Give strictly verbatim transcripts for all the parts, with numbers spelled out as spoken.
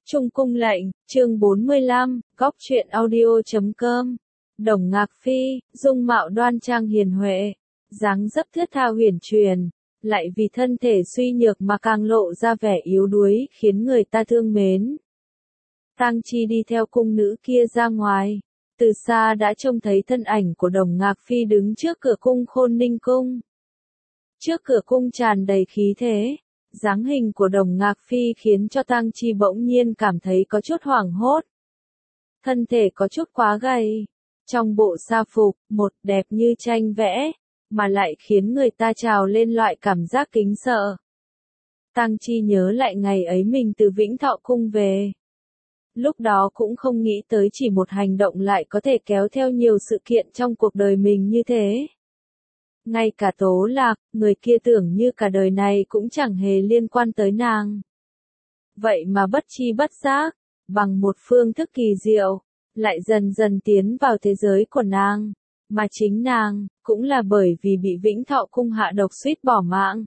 Trung cung lệnh, chương bốn mươi lăm, góc truyện audio chấm com. Đồng Ngạc Phi, dung mạo đoan trang hiền huệ, dáng dấp thướt tha huyền truyền, lại vì thân thể suy nhược mà càng lộ ra vẻ yếu đuối, khiến người ta thương mến. Tang Chi đi theo cung nữ kia ra ngoài, từ xa đã trông thấy thân ảnh của Đồng Ngạc Phi đứng trước cửa cung Khôn Ninh cung. Trước cửa cung tràn đầy khí thế. Dáng hình của Đồng Ngạc Phi khiến cho Tang Chi bỗng nhiên cảm thấy có chút hoảng hốt. Thân thể có chút quá gầy, trong bộ sa phục, một đẹp như tranh vẽ, mà lại khiến người ta trào lên loại cảm giác kính sợ. Tang Chi nhớ lại ngày ấy mình từ Vĩnh Thọ cung về. Lúc đó cũng không nghĩ tới chỉ một hành động lại có thể kéo theo nhiều sự kiện trong cuộc đời mình như thế. Ngay cả Tố Lạc, người kia tưởng như cả đời này cũng chẳng hề liên quan tới nàng. Vậy mà bất chi bất giác, bằng một phương thức kỳ diệu, lại dần dần tiến vào thế giới của nàng. Mà chính nàng, cũng là bởi vì bị Vĩnh Thọ cung hạ độc suýt bỏ mạng.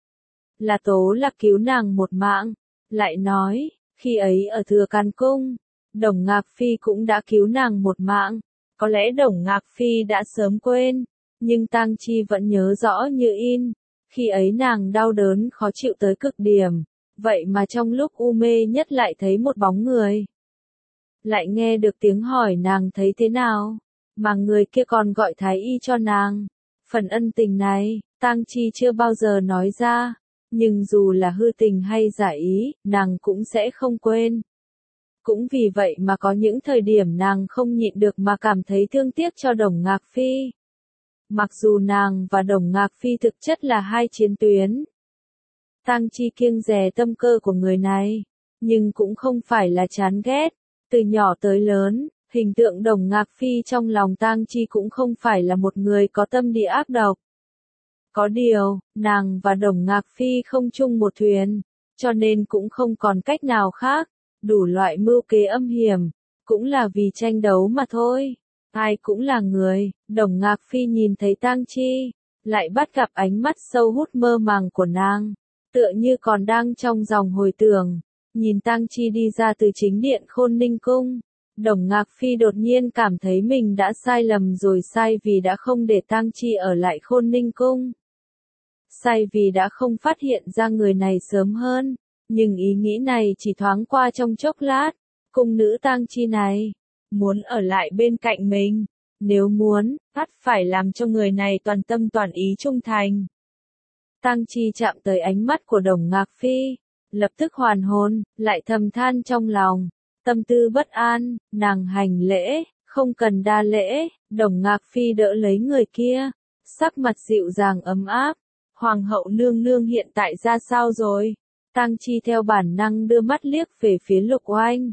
Là Tố Lạc cứu nàng một mạng. Lại nói, khi ấy ở Thừa Càn cung, Đồng Ngạc Phi cũng đã cứu nàng một mạng. Có lẽ Đồng Ngạc Phi đã sớm quên. Nhưng Tang Chi vẫn nhớ rõ như in, khi ấy nàng đau đớn khó chịu tới cực điểm, vậy mà trong lúc u mê nhất lại thấy một bóng người. Lại nghe được tiếng hỏi nàng thấy thế nào, mà người kia còn gọi thái y cho nàng. Phần ân tình này, Tang Chi chưa bao giờ nói ra, nhưng dù là hư tình hay giả ý, nàng cũng sẽ không quên. Cũng vì vậy mà có những thời điểm nàng không nhịn được mà cảm thấy thương tiếc cho Đồng Ngạc Phi. Mặc dù nàng và Đồng Ngạc Phi thực chất là hai chiến tuyến. Tang Chi kiêng dè tâm cơ của người này, nhưng cũng không phải là chán ghét. Từ nhỏ tới lớn, hình tượng Đồng Ngạc Phi trong lòng Tang Chi cũng không phải là một người có tâm địa ác độc. Có điều, nàng và Đồng Ngạc Phi không chung một thuyền, cho nên cũng không còn cách nào khác, đủ loại mưu kế âm hiểm, cũng là vì tranh đấu mà thôi. Ai cũng là người, Đồng Ngạc Phi nhìn thấy Tang Chi, lại bắt gặp ánh mắt sâu hút mơ màng của nàng, tựa như còn đang trong dòng hồi tưởng. Nhìn Tang Chi đi ra từ chính điện Khôn Ninh cung, Đồng Ngạc Phi đột nhiên cảm thấy mình đã sai lầm rồi, sai vì đã không để Tang Chi ở lại Khôn Ninh cung. Sai vì đã không phát hiện ra người này sớm hơn, nhưng ý nghĩ này chỉ thoáng qua trong chốc lát. Cung nữ Tang Chi này muốn ở lại bên cạnh mình, nếu muốn, ắt phải làm cho người này toàn tâm toàn ý trung thành. Tang Chi chạm tới ánh mắt của Đồng Ngạc Phi, lập tức hoàn hồn, lại thầm than trong lòng, tâm tư bất an, nàng hành lễ, không cần đa lễ. Đồng Ngạc Phi đỡ lấy người kia, sắc mặt dịu dàng ấm áp. Hoàng hậu nương nương hiện tại ra sao rồi? Tang Chi theo bản năng đưa mắt liếc về phía Lục Oanh.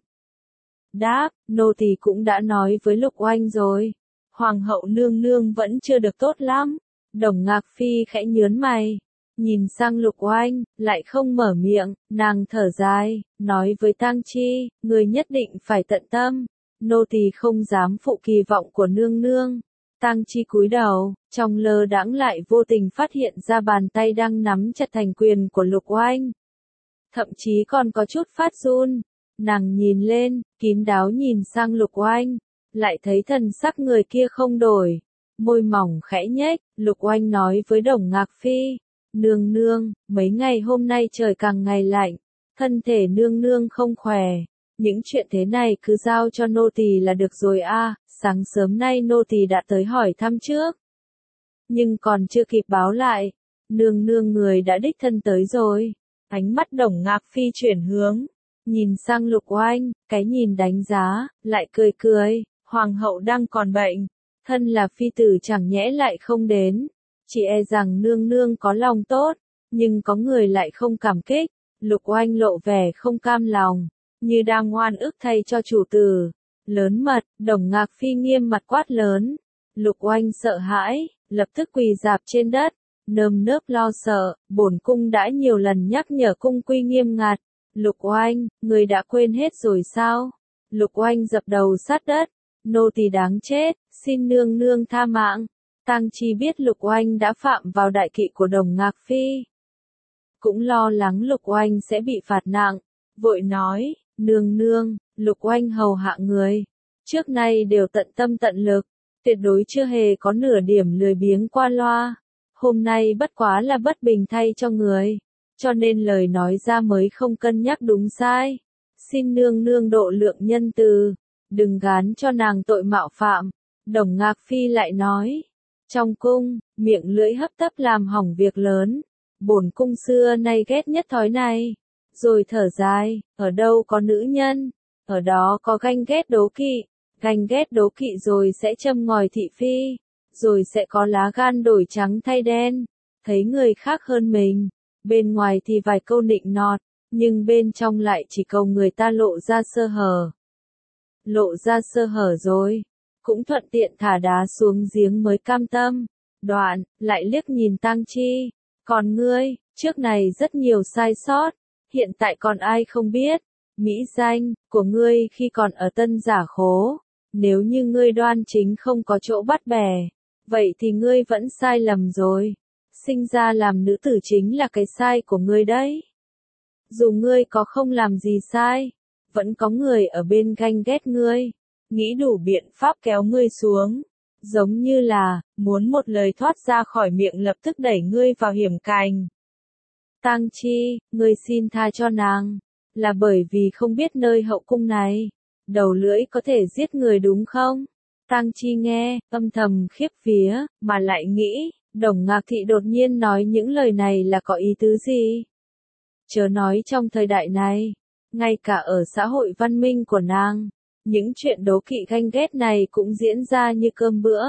Đáp, nô tỳ cũng đã nói với Lục Oanh rồi. Hoàng hậu nương nương vẫn chưa được tốt lắm. Đồng Ngạc Phi khẽ nhớn mày, nhìn sang Lục Oanh, lại không mở miệng. Nàng thở dài, nói với Tang Chi, người nhất định phải tận tâm. Nô tỳ không dám phụ kỳ vọng của nương nương. Tang Chi cúi đầu, trong lơ đãng lại vô tình phát hiện ra bàn tay đang nắm chặt thành quyền của Lục Oanh. Thậm chí còn có chút phát run. Nàng nhìn lên, kín đáo nhìn sang Lục Oanh, lại thấy thần sắc người kia không đổi, môi mỏng khẽ nhếch. Lục Oanh nói với Đồng Ngạc Phi, nương nương, mấy ngày hôm nay trời càng ngày lạnh, thân thể nương nương không khỏe, những chuyện thế này cứ giao cho nô tỳ là được rồi a. À, sáng sớm nay nô tỳ đã tới hỏi thăm trước, nhưng còn chưa kịp báo lại, nương nương người đã đích thân tới rồi. Ánh mắt Đồng Ngạc Phi chuyển hướng, nhìn sang Lục Oanh, cái nhìn đánh giá, lại cười cười. Hoàng hậu đang còn bệnh, thân là phi tử chẳng nhẽ lại không đến. Chỉ e rằng nương nương có lòng tốt, nhưng có người lại không cảm kích. Lục Oanh lộ vẻ không cam lòng, như đang oan ức thay cho chủ tử. Lớn mật, Đồng Ngạc Phi nghiêm mặt quát lớn. Lục Oanh sợ hãi, lập tức quỳ rạp trên đất, nơm nớp lo sợ. Bổn cung đã nhiều lần nhắc nhở cung quy nghiêm ngặt. Lục Oanh, người đã quên hết rồi sao? Lục Oanh dập đầu sát đất, nô tỳ đáng chết, xin nương nương tha mạng. Tang Chi biết Lục Oanh đã phạm vào đại kỵ của Đồng Ngạc Phi, cũng lo lắng Lục Oanh sẽ bị phạt nặng, vội nói, Nương nương, Lục Oanh hầu hạ người, trước nay đều tận tâm tận lực, tuyệt đối chưa hề có nửa điểm lười biếng qua loa. Hôm nay bất quá là bất bình thay cho người, cho nên lời nói ra mới không cân nhắc đúng sai. Xin nương nương độ lượng nhân từ, đừng gán cho nàng tội mạo phạm. Đồng Ngạc Phi lại nói, trong cung, miệng lưỡi hấp tấp làm hỏng việc lớn, bổn cung xưa nay ghét nhất thói này. Rồi thở dài, ở đâu có nữ nhân, ở đó có ganh ghét đố kỵ, ganh ghét đố kỵ rồi sẽ châm ngòi thị phi, rồi sẽ có lá gan đổi trắng thay đen, thấy người khác hơn mình, bên ngoài thì vài câu nịnh nọt, nhưng bên trong lại chỉ cầu người ta lộ ra sơ hở. Lộ ra sơ hở rồi, cũng thuận tiện thả đá xuống giếng mới cam tâm. Đoạn, lại liếc nhìn Tang Chi, còn ngươi, trước này rất nhiều sai sót, hiện tại còn ai không biết, mỹ danh của ngươi khi còn ở Tân Giả Khố, nếu như ngươi đoan chính không có chỗ bắt bẻ, vậy thì ngươi vẫn sai lầm rồi, sinh ra làm nữ tử chính là cái sai của ngươi đấy. Dù ngươi có không làm gì sai, vẫn có người ở bên ganh ghét ngươi, nghĩ đủ biện pháp kéo ngươi xuống, giống như là, muốn một lời thoát ra khỏi miệng lập tức đẩy ngươi vào hiểm cành. Tang Chi, ngươi xin tha cho nàng, là bởi vì không biết nơi hậu cung này, đầu lưỡi có thể giết người đúng không? Tang Chi nghe, âm thầm khiếp vía, mà lại nghĩ, Đồng Ngạc Thị đột nhiên nói những lời này là có ý tứ gì? Chớ nói trong thời đại này, ngay cả ở xã hội văn minh của nàng, những chuyện đố kỵ ganh ghét này cũng diễn ra như cơm bữa.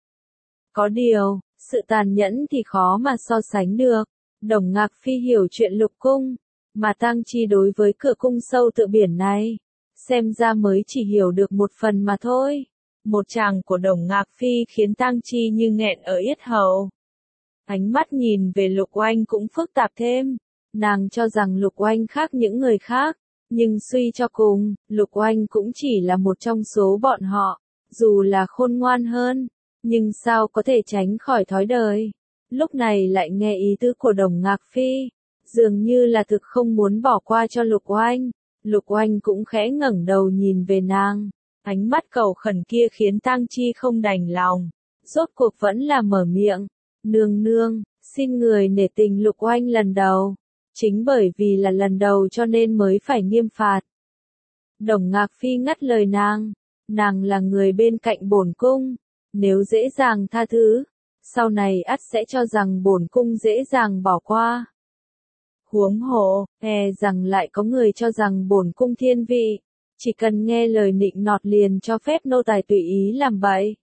Có điều, sự tàn nhẫn thì khó mà so sánh được. Đồng Ngạc Phi hiểu chuyện lục cung, mà Tang Chi đối với cửa cung sâu tựa biển này, xem ra mới chỉ hiểu được một phần mà thôi. Một tràng của Đồng Ngạc Phi khiến Tang Chi như nghẹn ở yết hầu. Ánh mắt nhìn về Lục Oanh cũng phức tạp thêm, nàng cho rằng Lục Oanh khác những người khác, nhưng suy cho cùng, Lục Oanh cũng chỉ là một trong số bọn họ, dù là khôn ngoan hơn, nhưng sao có thể tránh khỏi thói đời. Lúc này lại nghe ý tứ của Đồng Ngạc Phi, dường như là thực không muốn bỏ qua cho Lục Oanh. Lục Oanh cũng khẽ ngẩng đầu nhìn về nàng, ánh mắt cầu khẩn kia khiến Tang Chi không đành lòng, rốt cuộc vẫn là mở miệng, nương nương, xin người nể tình Lục Oanh lần đầu, chính bởi vì là lần đầu cho nên mới phải nghiêm phạt. Đồng Ngạc Phi ngắt lời nàng, nàng là người bên cạnh bổn cung, nếu dễ dàng tha thứ, sau này ắt sẽ cho rằng bổn cung dễ dàng bỏ qua. Huống hồ, e rằng lại có người cho rằng bổn cung thiên vị, chỉ cần nghe lời nịnh nọt liền cho phép nô tài tùy ý làm bậy.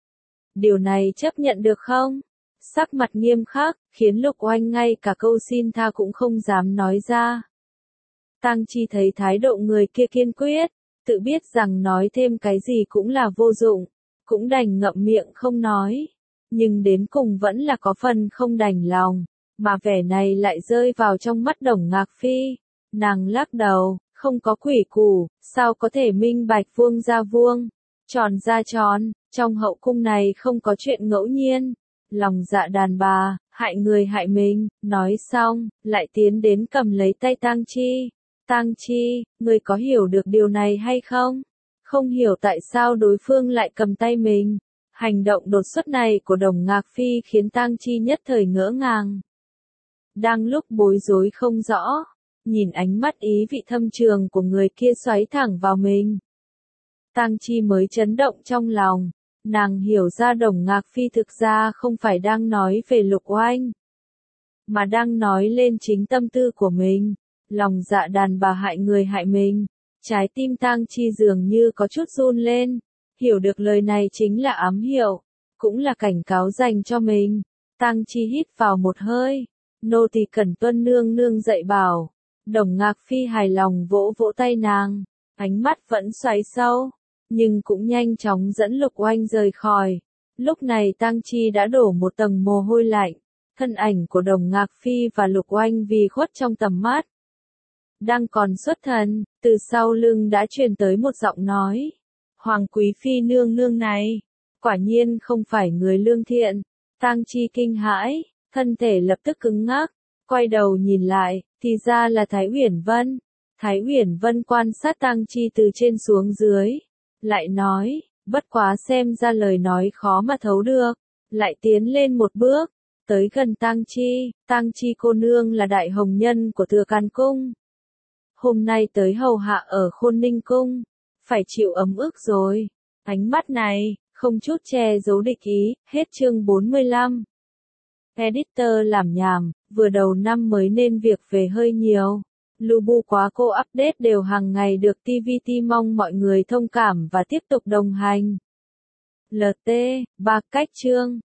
Điều này chấp nhận được không? Sắc mặt nghiêm khắc, khiến Lục Oanh ngay cả câu xin tha cũng không dám nói ra. Tang Chi thấy thái độ người kia kiên quyết, tự biết rằng nói thêm cái gì cũng là vô dụng, cũng đành ngậm miệng không nói. Nhưng đến cùng vẫn là có phần không đành lòng, mà vẻ này lại rơi vào trong mắt Đồng Ngạc Phi. Nàng lắc đầu, không có quỷ củ, sao có thể minh bạch vuông ra vuông, tròn ra tròn, trong hậu cung này không có chuyện ngẫu nhiên. Lòng dạ đàn bà, hại người hại mình, nói xong, lại tiến đến cầm lấy tay Tang Chi. Tang Chi, người có hiểu được điều này hay không? Không hiểu tại sao đối phương lại cầm tay mình. Hành động đột xuất này của Đồng Ngạc Phi khiến Tang Chi nhất thời ngỡ ngàng. Đang lúc bối rối không rõ, nhìn ánh mắt ý vị thâm trường của người kia xoáy thẳng vào mình. Tang Chi mới chấn động trong lòng, nàng hiểu ra Đồng Ngạc Phi thực ra không phải đang nói về Lục Oanh, mà đang nói lên chính tâm tư của mình, lòng dạ đàn bà hại người hại mình. Trái tim Tang Chi dường như có chút run lên, hiểu được lời này chính là ám hiệu, cũng là cảnh cáo dành cho mình. Tang Chi hít vào một hơi, nô tỳ cần tuân nương nương dạy bảo. Đồng Ngạc Phi hài lòng vỗ vỗ tay nàng, ánh mắt vẫn xoáy sâu, nhưng cũng nhanh chóng dẫn Lục Oanh rời khỏi. Lúc này Tang Chi đã đổ một tầng mồ hôi lạnh, thân ảnh của Đồng Ngạc Phi và Lục Oanh vì khuất trong tầm mắt. Đang còn xuất thần, từ sau lưng đã truyền tới một giọng nói. Hoàng quý phi nương nương này, quả nhiên không phải người lương thiện. Tang Chi kinh hãi, thân thể lập tức cứng ngắc, quay đầu nhìn lại, thì ra là Thái Uyển Vân. Thái Uyển Vân quan sát Tang Chi từ trên xuống dưới, lại nói, bất quá xem ra lời nói khó mà thấu được, lại tiến lên một bước, tới gần Tang Chi, Tang Chi cô nương là đại hồng nhân của Thừa Can Cung. Hôm nay tới hầu hạ ở Khôn Ninh Cung, phải chịu ấm ức rồi. Ánh mắt này, không chút che giấu địch ý, hết chương bốn mươi lăm. Editor làm nhảm, vừa đầu năm mới nên việc về hơi nhiều. Lubu quá cô update đều hàng ngày được tê vê tê mong mọi người thông cảm và tiếp tục đồng hành. lờ tê, ba cách chương.